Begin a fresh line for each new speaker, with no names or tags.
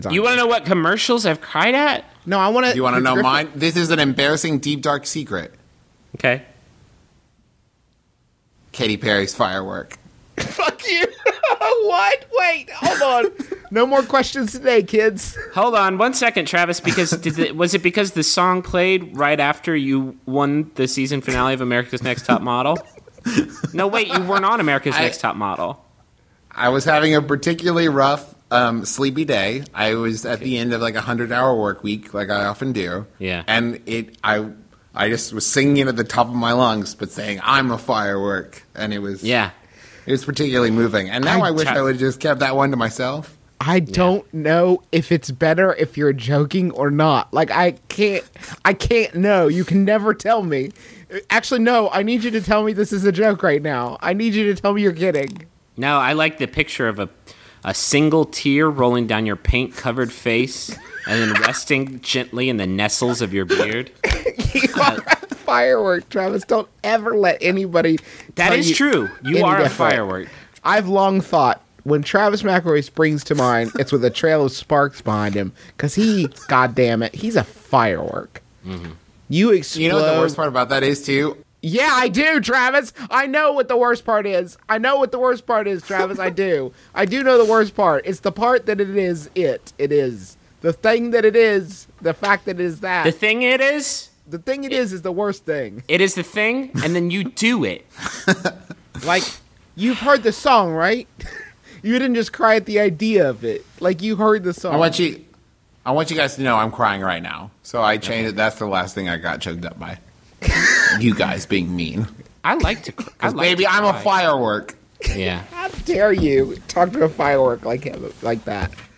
You want to know what commercials I've cried at?
No, I want to.
You want to know mine? This is an embarrassing, deep, dark secret.
Okay.
Katy Perry's Firework.
Fuck you. What? Wait, hold on. No more questions today, kids.
Hold on 1 second, Travis, because was it because the song played right after you won the season finale of America's Next Top Model? No, wait, you weren't on America's Next Top Model.
I was having a particularly rough, sleepy day. I was at the end of like a 100-hour work week, like I often do.
Yeah.
And I just was singing it at the top of my lungs, but saying, I'm a firework. And it was particularly moving. And now I wish I would have just kept that one to myself.
I don't know if it's better if you're joking or not. Like, I can't know. You can never tell me. Actually, no, I need you to tell me this is a joke right now. I need you to tell me you're kidding.
No, I like the picture of a single tear rolling down your paint-covered face and then resting gently in the nestles of your beard.
You are a firework, Travis. Don't ever let anybody
That is true. You are a firework.
I've long thought when Travis McElroy springs to mind, it's with a trail of sparks behind him because goddamn it, he's a firework. Mm-hmm. You explode.
You know what the worst part about that is, too?
Yeah, I do, Travis. I know what the worst part is. Travis. I do. I do know the worst part. It's the part that it is. It is. The thing that it is. The fact that it is that.
The thing it is?
The thing it is the worst thing.
It is the thing, and then you do it.
Like, you've heard the song, right? You didn't just cry at the idea of it. Like, you heard the song.
I want you guys to know I'm crying right now. So I changed it. That's the last thing I got choked up by. You guys being mean.
I like to cry.
Baby, I'm a firework.
Yeah.
How dare you talk to a firework like that?